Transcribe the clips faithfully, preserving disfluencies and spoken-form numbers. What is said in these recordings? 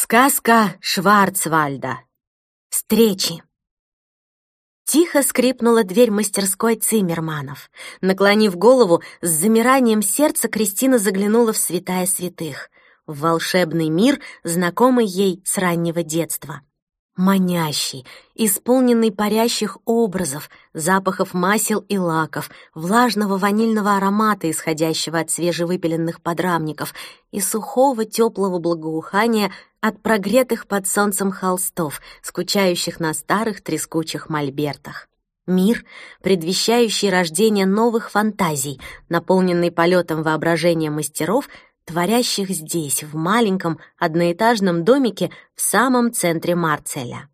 Сказка Шварцвальда. Встречи. Тихо скрипнула дверь мастерской Циммерманов. Наклонив голову, с замиранием сердца Кристина заглянула в святая святых, в волшебный мир, знакомый ей с раннего детства. Манящий, исполненный парящих образов, запахов масел и лаков, влажного ванильного аромата, исходящего от свежевыпиленных подрамников, и сухого теплого благоухания от прогретых под солнцем холстов, скучающих на старых трескучих мольбертах. Мир, предвещающий рождение новых фантазий, наполненный полетом воображения мастеров, творящих здесь, в маленьком одноэтажном домике в самом центре Марцеля.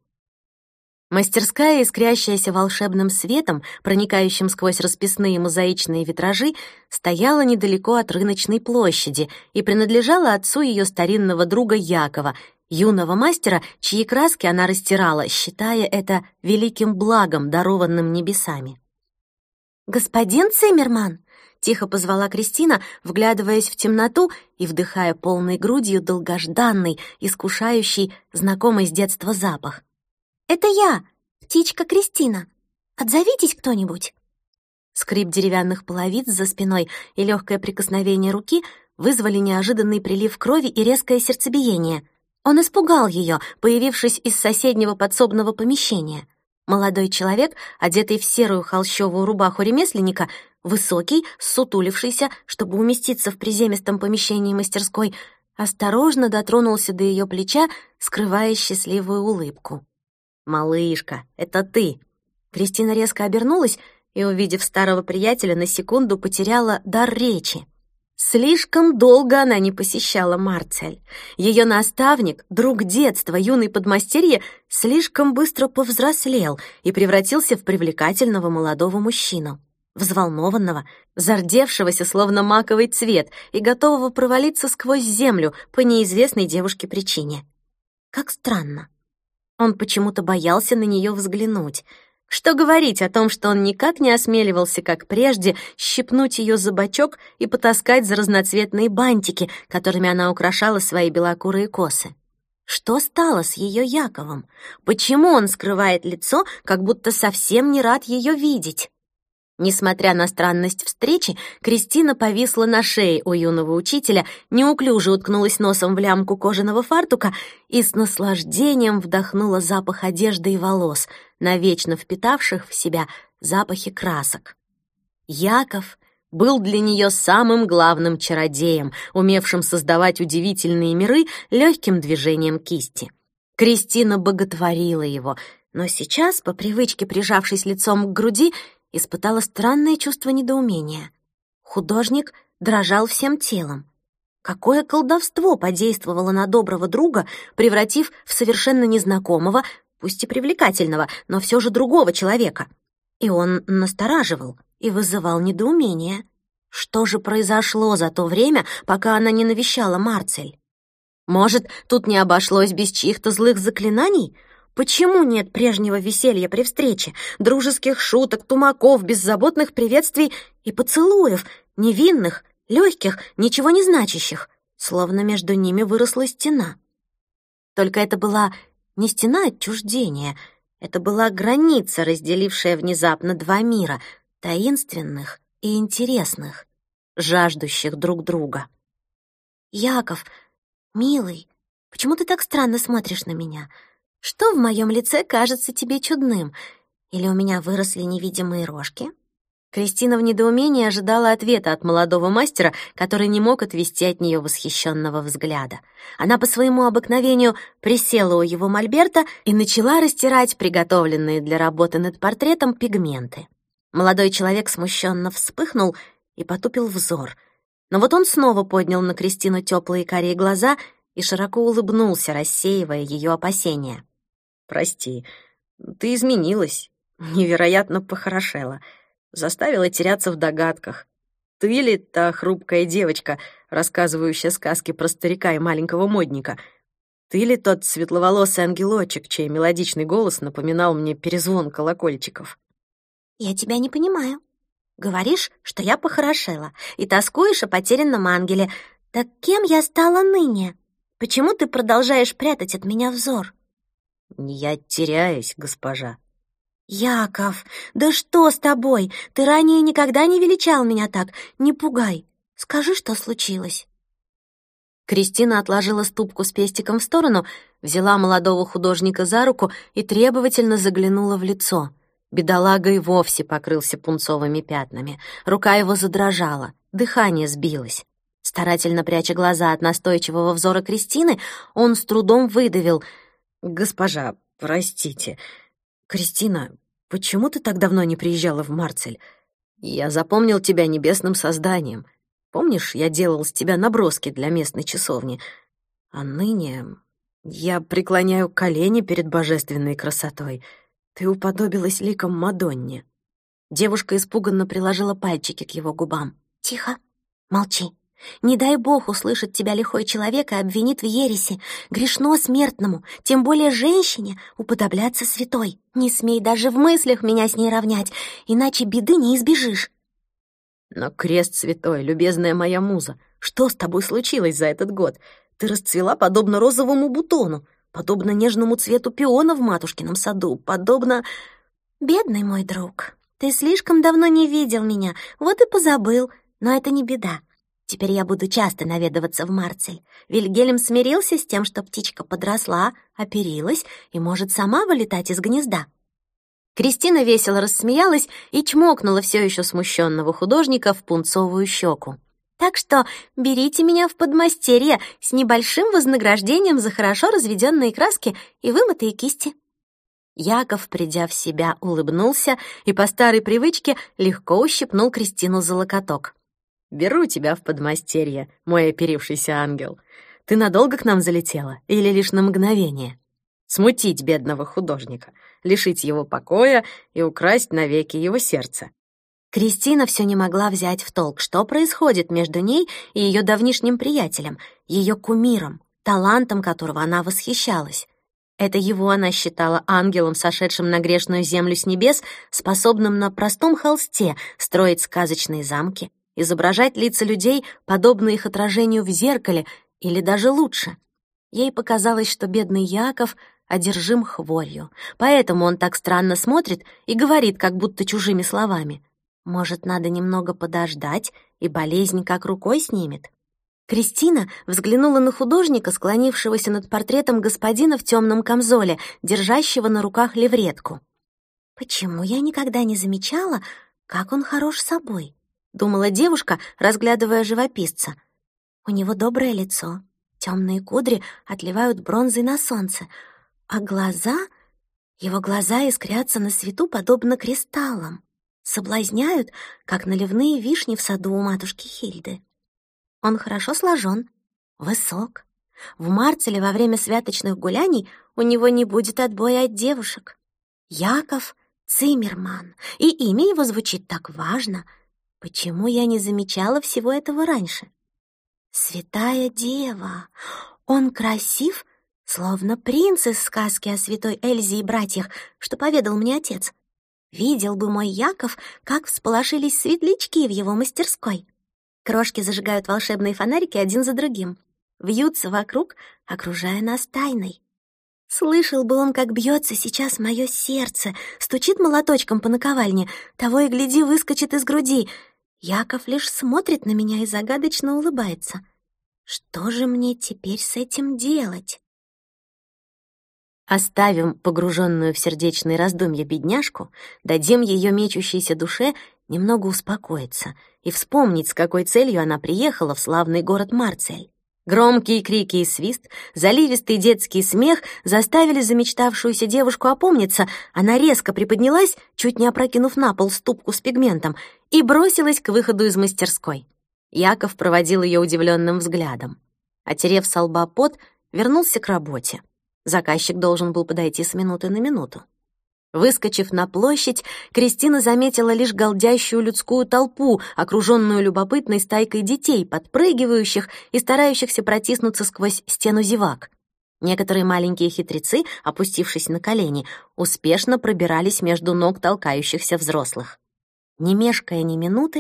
Мастерская, искрящаяся волшебным светом, проникающим сквозь расписные мозаичные витражи, стояла недалеко от рыночной площади и принадлежала отцу ее старинного друга Якова, юного мастера, чьи краски она растирала, считая это великим благом, дарованным небесами. «Господин Циммерман!» — тихо позвала Кристина, вглядываясь в темноту и вдыхая полной грудью долгожданный, искушающий, знакомый с детства запах. «Это я, птичка Кристина. Отзовитесь кто-нибудь». Скрип деревянных половиц за спиной и легкое прикосновение руки вызвали неожиданный прилив крови и резкое сердцебиение. Он испугал ее, появившись из соседнего подсобного помещения. Молодой человек, одетый в серую холщовую рубаху ремесленника, высокий, ссутулившийся, чтобы уместиться в приземистом помещении мастерской, осторожно дотронулся до ее плеча, скрывая счастливую улыбку. «Малышка, это ты!» Кристина резко обернулась и, увидев старого приятеля, на секунду потеряла дар речи. Слишком долго она не посещала Марцель. Ее наставник, друг детства, юный подмастерье, слишком быстро повзрослел и превратился в привлекательного молодого мужчину, взволнованного, зардевшегося, словно маковый цвет, и готового провалиться сквозь землю по неизвестной девушке причине. Как странно. Он почему-то боялся на нее взглянуть. Что говорить о том, что он никак не осмеливался, как прежде, щипнуть ее за бочок и потаскать за разноцветные бантики, которыми она украшала свои белокурые косы. Что стало с ее Яковом? Почему он скрывает лицо, как будто совсем не рад ее видеть? Несмотря на странность встречи, Кристина повисла на шее у юного учителя, неуклюже уткнулась носом в лямку кожаного фартука и с наслаждением вдохнула запах одежды и волос, навечно впитавших в себя запахи красок. Яков был для нее самым главным чародеем, умевшим создавать удивительные миры легким движением кисти. Кристина боготворила его, но сейчас, по привычке прижавшись лицом к груди, испытала странное чувство недоумения. Художник дрожал всем телом. Какое колдовство подействовало на доброго друга, превратив в совершенно незнакомого, пусть и привлекательного, но все же другого человека. И он настораживал и вызывал недоумение. Что же произошло за то время, пока она не навещала Марцель? Может, тут не обошлось без чьих-то злых заклинаний? Почему нет прежнего веселья при встрече, дружеских шуток, тумаков, беззаботных приветствий и поцелуев, невинных, легких, ничего не значащих, словно между ними выросла стена? Только это была не стена отчуждения, это была граница, разделившая внезапно два мира, таинственных и интересных, жаждущих друг друга. «Яков, милый, почему ты так странно смотришь на меня? Что в моем лице кажется тебе чудным? Или у меня выросли невидимые рожки?» Кристина в недоумении ожидала ответа от молодого мастера, который не мог отвести от нее восхищенного взгляда. Она по своему обыкновению присела у его мольберта и начала растирать приготовленные для работы над портретом пигменты. Молодой человек смущенно вспыхнул и потупил взор. Но вот он снова поднял на Кристину теплые карие глаза и широко улыбнулся, рассеивая ее опасения. «Прости, ты изменилась, невероятно похорошела, заставила теряться в догадках. Ты ли та хрупкая девочка, рассказывающая сказки про старика и маленького модника? Ты ли тот светловолосый ангелочек, чей мелодичный голос напоминал мне перезвон колокольчиков?» «Я тебя не понимаю. Говоришь, что я похорошела, и тоскуешь о потерянном ангеле. Так кем я стала ныне? Почему ты продолжаешь прятать от меня взор?» «Я теряюсь, госпожа». «Яков, да что с тобой? Ты ранее никогда не величал меня так. Не пугай. Скажи, что случилось». Кристина отложила ступку с пестиком в сторону, взяла молодого художника за руку и требовательно заглянула в лицо. Бедолага и вовсе покрылся пунцовыми пятнами. Рука его задрожала, дыхание сбилось. Старательно пряча глаза от настойчивого взора Кристины, он с трудом выдавил: «Госпожа, простите. Кристина, почему ты так давно не приезжала в Марсель? Я запомнил тебя небесным созданием. Помнишь, я делал с тебя наброски для местной часовни? А ныне я преклоняю колени перед божественной красотой. Ты уподобилась ликам Мадонне». Девушка испуганно приложила пальчики к его губам. «Тихо, молчи. Не дай бог услышит тебя лихой человек и обвинит в ереси. Грешно смертному, тем более женщине, уподобляться святой. Не смей даже в мыслях меня с ней равнять, иначе беды не избежишь». «Но крест святой, любезная моя муза, что с тобой случилось за этот год? Ты расцвела подобно розовому бутону, подобно нежному цвету пиона в матушкином саду, подобно...» «Бедный мой друг, ты слишком давно не видел меня, вот и позабыл, но это не беда. Теперь я буду часто наведываться в Марсель. Вильгельм смирился с тем, что птичка подросла, оперилась и может сама вылетать из гнезда». Кристина весело рассмеялась и чмокнула все еще смущенного художника в пунцовую щеку. «Так что берите меня в подмастерье с небольшим вознаграждением за хорошо разведенные краски и вымытые кисти». Яков, придя в себя, улыбнулся и по старой привычке легко ущипнул Кристину за локоток. «Беру тебя в подмастерье, мой оперившийся ангел. Ты надолго к нам залетела или лишь на мгновение? Смутить бедного художника, лишить его покоя и украсть навеки его сердце». Кристина все не могла взять в толк, что происходит между ней и ее давнишним приятелем, ее кумиром, талантом которого она восхищалась. Это его она считала ангелом, сошедшим на грешную землю с небес, способным на простом холсте строить сказочные замки, изображать лица людей, подобно их отражению в зеркале, или даже лучше. Ей показалось, что бедный Яков одержим хворью, поэтому он так странно смотрит и говорит, как будто чужими словами. Может, надо немного подождать, и болезнь как рукой снимет? Кристина взглянула на художника, склонившегося над портретом господина в темном камзоле, держащего на руках левретку. «Почему я никогда не замечала, как он хорош собой?» — думала девушка, разглядывая живописца. «У него доброе лицо, темные кудри отливают бронзой на солнце, а глаза... Его глаза искрятся на свету, подобно кристаллам, соблазняют, как наливные вишни в саду у матушки Хильды. Он хорошо сложен, высок. В Марселе во время святочных гуляний у него не будет отбоя от девушек. Яков Циммерман, и имя его звучит так важно. Почему я не замечала всего этого раньше? Святая Дева, он красив, словно принц из сказки о святой Эльзе и братьях, что поведал мне отец. Видел бы мой Яков, как всполошились светлячки в его мастерской. Крошки зажигают волшебные фонарики один за другим, вьются вокруг, окружая нас тайной. Слышал бы он, как бьется сейчас мое сердце, стучит молоточком по наковальне, того и гляди, выскочит из груди. Яков лишь смотрит на меня и загадочно улыбается. Что же мне теперь с этим делать? Оставим погруженную в сердечные раздумья бедняжку, дадим ее мечущейся душе немного успокоиться и вспомнить, с какой целью она приехала в славный город Марсель. Громкие крики и свист, заливистый детский смех заставили замечтавшуюся девушку опомниться. Она резко приподнялась, чуть не опрокинув на пол ступку с пигментом, и бросилась к выходу из мастерской. Яков проводил ее удивленным взглядом. Отерев со лба пот, вернулся к работе. Заказчик должен был подойти с минуты на минуту. Выскочив на площадь, Кристина заметила лишь галдящую людскую толпу, окруженную любопытной стайкой детей, подпрыгивающих и старающихся протиснуться сквозь стену зевак. Некоторые маленькие хитрецы, опустившись на колени, успешно пробирались между ног толкающихся взрослых. Не мешкая ни минуты,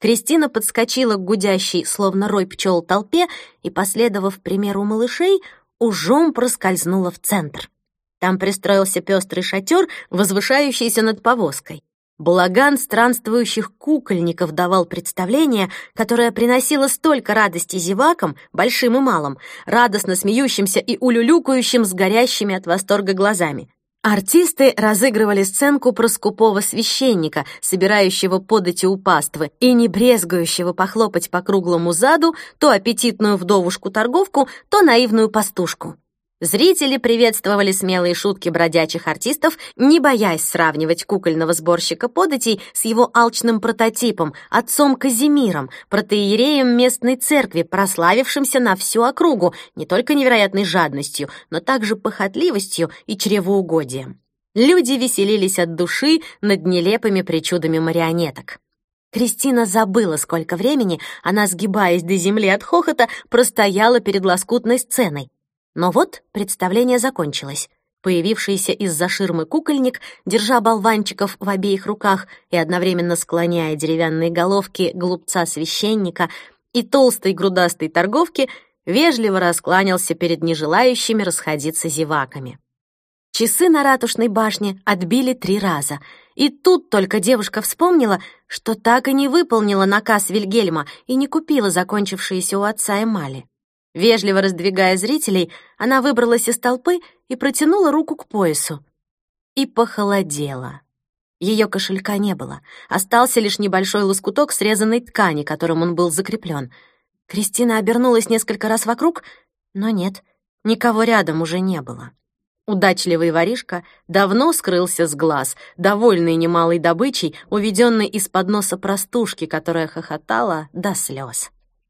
Кристина подскочила к гудящей, словно рой пчел, толпе и, последовав примеру малышей, ужом проскользнула в центр. Там пристроился пестрый шатер, возвышающийся над повозкой. Балаган странствующих кукольников давал представление, которое приносило столько радости зевакам, большим и малым, радостно смеющимся и улюлюкающим с горящими от восторга глазами. Артисты разыгрывали сценку про скупого священника, собирающего подати у паствы и не брезгающего похлопать по круглому заду то аппетитную вдовушку-торговку, то наивную пастушку. Зрители приветствовали смелые шутки бродячих артистов, не боясь сравнивать кукольного сборщика податей с его алчным прототипом, отцом Казимиром, протоиереем местной церкви, прославившимся на всю округу не только невероятной жадностью, но также похотливостью и чревоугодием. Люди веселились от души над нелепыми причудами марионеток. Кристина забыла, сколько времени она, сгибаясь до земли от хохота, простояла перед лоскутной сценой. Но вот представление закончилось. Появившийся из-за ширмы кукольник, держа болванчиков в обеих руках и одновременно склоняя деревянные головки глупца-священника и толстой грудастой торговки, вежливо раскланялся перед нежелающими расходиться зеваками. Часы на ратушной башне отбили три раза, и тут только девушка вспомнила, что так и не выполнила наказ Вильгельма и не купила закончившиеся у отца эмали. Вежливо раздвигая зрителей, она выбралась из толпы и протянула руку к поясу. И похолодела. Ее кошелька не было. Остался лишь небольшой лоскуток срезанной ткани, которым он был закреплен. Кристина обернулась несколько раз вокруг, но нет, никого рядом уже не было. Удачливый воришка давно скрылся с глаз, довольный немалой добычей, уведенной из-под носа простушки, которая хохотала до слез.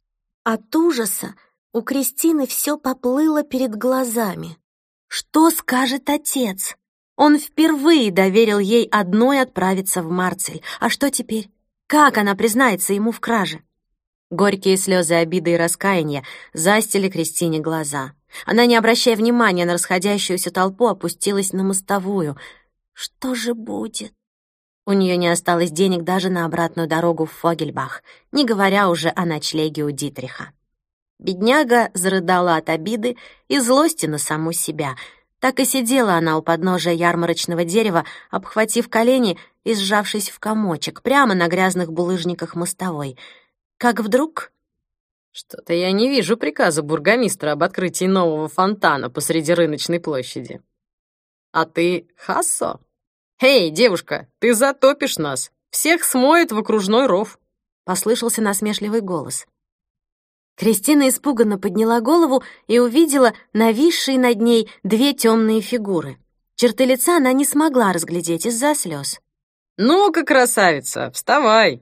От ужаса у Кристины все поплыло перед глазами. Что скажет отец? Он впервые доверил ей одной отправиться в Марсель. А что теперь? Как она признается ему в краже? Горькие слезы обиды и раскаяния застили Кристине глаза. Она, не обращая внимания на расходящуюся толпу, опустилась на мостовую. Что же будет? У нее не осталось денег даже на обратную дорогу в Фогельбах, не говоря уже о ночлеге у Дитриха. Бедняга зарыдала от обиды и злости на саму себя. Так и сидела она у подножия ярмарочного дерева, обхватив колени и сжавшись в комочек, прямо на грязных булыжниках мостовой. Как вдруг... «Что-то я не вижу приказа бургомистра об открытии нового фонтана посреди рыночной площади. А ты Хассо? Эй, девушка, ты затопишь нас! Всех смоет в окружной ров!» — послышался насмешливый голос. Кристина испуганно подняла голову и увидела нависшие над ней две темные фигуры. Черты лица она не смогла разглядеть из-за слез. «Ну-ка, красавица, вставай!»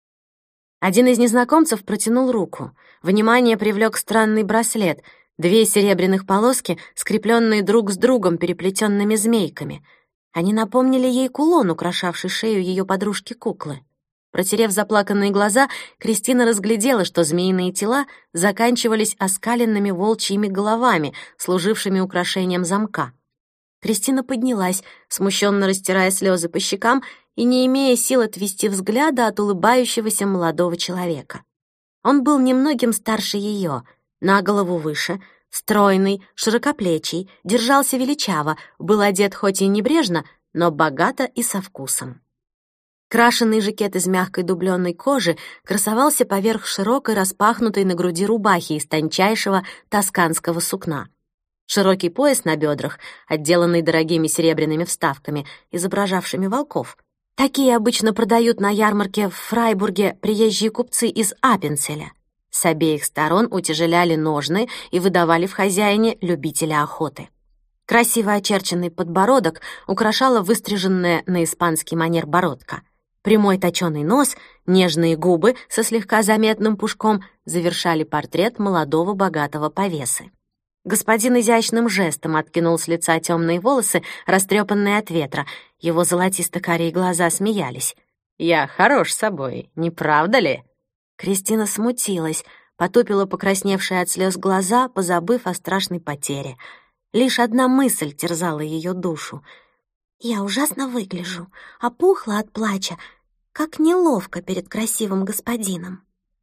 Один из незнакомцев протянул руку. Внимание привлек странный браслет, две серебряных полоски, скрепленные друг с другом переплетенными змейками. Они напомнили ей кулон, украшавший шею ее подружки-куклы. Протерев заплаканные глаза, Кристина разглядела, что змеиные тела заканчивались оскаленными волчьими головами, служившими украшением замка. Кристина поднялась, смущенно растирая слезы по щекам и не имея сил отвести взгляда от улыбающегося молодого человека. Он был немногим старше ее, на голову выше, стройный, широкоплечий, держался величаво, был одет хоть и небрежно, но богато и со вкусом. Крашеный жакет из мягкой дубленной кожи красовался поверх широкой распахнутой на груди рубахи из тончайшего тосканского сукна. Широкий пояс на бедрах, отделанный дорогими серебряными вставками, изображавшими волков. Такие обычно продают на ярмарке в Фрайбурге приезжие купцы из Аппенцеля. С обеих сторон утяжеляли ножны и выдавали в хозяине любителя охоты. Красиво очерченный подбородок украшала выстриженная на испанский манер бородка. Прямой точёный нос, нежные губы со слегка заметным пушком завершали портрет молодого богатого повесы. Господин изящным жестом откинул с лица темные волосы, растрепанные от ветра. Его золотисто-карие глаза смеялись. «Я хорош собой, не правда ли?» Кристина смутилась, потупила покрасневшие от слез глаза, позабыв о страшной потере. Лишь одна мысль терзала ее душу. «Я ужасно выгляжу, опухла от плача. как неловко перед красивым господином.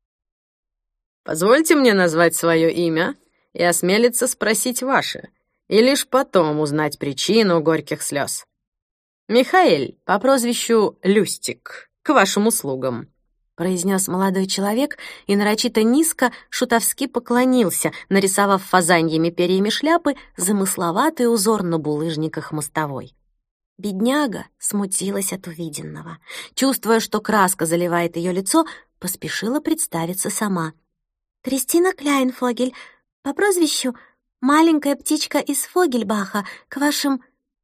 Позвольте мне назвать свое имя и осмелиться спросить ваше, и лишь потом узнать причину горьких слез. Михаэль по прозвищу Люстик, к вашим услугам», — произнес молодой человек и нарочито низко шутовски поклонился, нарисовав фазаньями перьями шляпы замысловатый узор на булыжниках мостовой. Бедняга смутилась от увиденного. Чувствуя, что краска заливает ее лицо, поспешила представиться сама. «Кристина Кляйнфогель, по прозвищу маленькая птичка из Фогельбаха, к вашим...»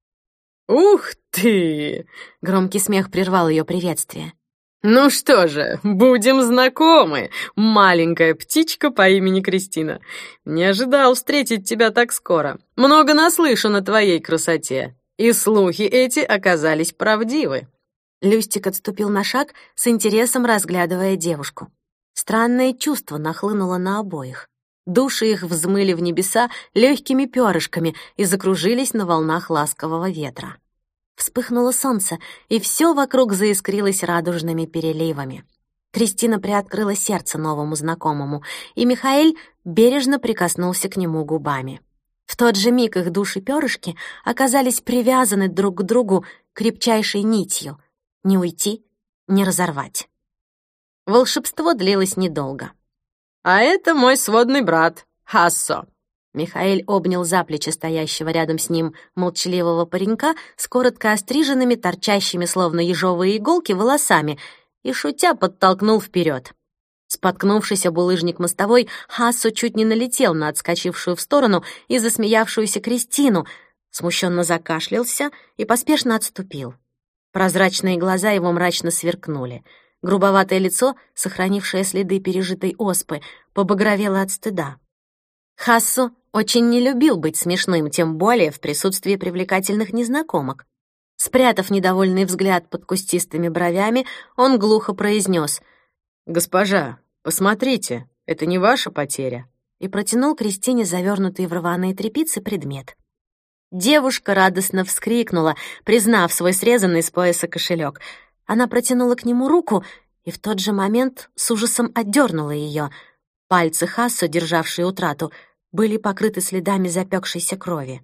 «Ух ты!» — громкий смех прервал ее приветствие. «Ну что же, будем знакомы, маленькая птичка по имени Кристина. Не ожидал встретить тебя так скоро. Много наслышан о твоей красоте, и слухи эти оказались правдивы». Люстик отступил на шаг, с интересом разглядывая девушку. Странное чувство нахлынуло на обоих. Души их взмыли в небеса легкими перышками и закружились на волнах ласкового ветра. Вспыхнуло солнце, и все вокруг заискрилось радужными переливами. Кристина приоткрыла сердце новому знакомому, и Михаэль бережно прикоснулся к нему губами. В тот же миг их души-перышки оказались привязаны друг к другу крепчайшей нитью. Не уйти, не разорвать. Волшебство длилось недолго. «А это мой сводный брат, Хассо». Михаэль обнял за плечи стоящего рядом с ним молчаливого паренька с коротко остриженными, торчащими, словно ежовые иголки, волосами и, шутя, подтолкнул вперед. Споткнувшись о булыжник мостовой, Хассо чуть не налетел на отскочившую в сторону и засмеявшуюся Кристину, смущенно закашлялся и поспешно отступил. Прозрачные глаза его мрачно сверкнули. Грубоватое лицо, сохранившее следы пережитой оспы, побагровело от стыда. Хассо очень не любил быть смешным, тем более в присутствии привлекательных незнакомок. Спрятав недовольный взгляд под кустистыми бровями, он глухо произнес: «Госпожа, посмотрите, это не ваша потеря», и протянул Кристине завернутый в рваные тряпицы предмет. Девушка радостно вскрикнула, признав свой срезанный с пояса кошелек. Она протянула к нему руку и в тот же момент с ужасом отдернула ее. Пальцы Хассо, державшие утрату, были покрыты следами запекшейся крови.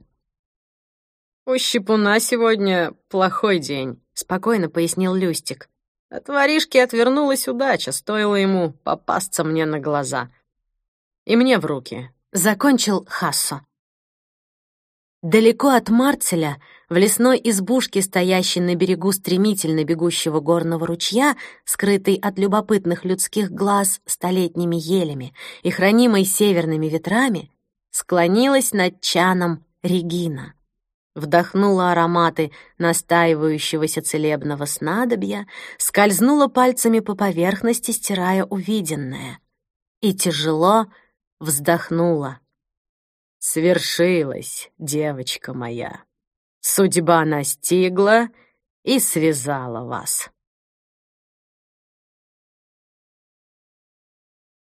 «У щипуна сегодня плохой день», — спокойно пояснил Люстик. «От воришки отвернулась удача, стоило ему попасться мне на глаза. И мне в руки», — закончил Хассо. Далеко от Марцеля, в лесной избушке, стоящей на берегу стремительно бегущего горного ручья, скрытой от любопытных людских глаз столетними елями и хранимой северными ветрами, склонилась над чаном Регина. Вдохнула ароматы настаивающегося целебного снадобья, скользнула пальцами по поверхности, стирая увиденное, и тяжело вздохнула. «Свершилось, девочка моя. Судьба настигла и связала вас».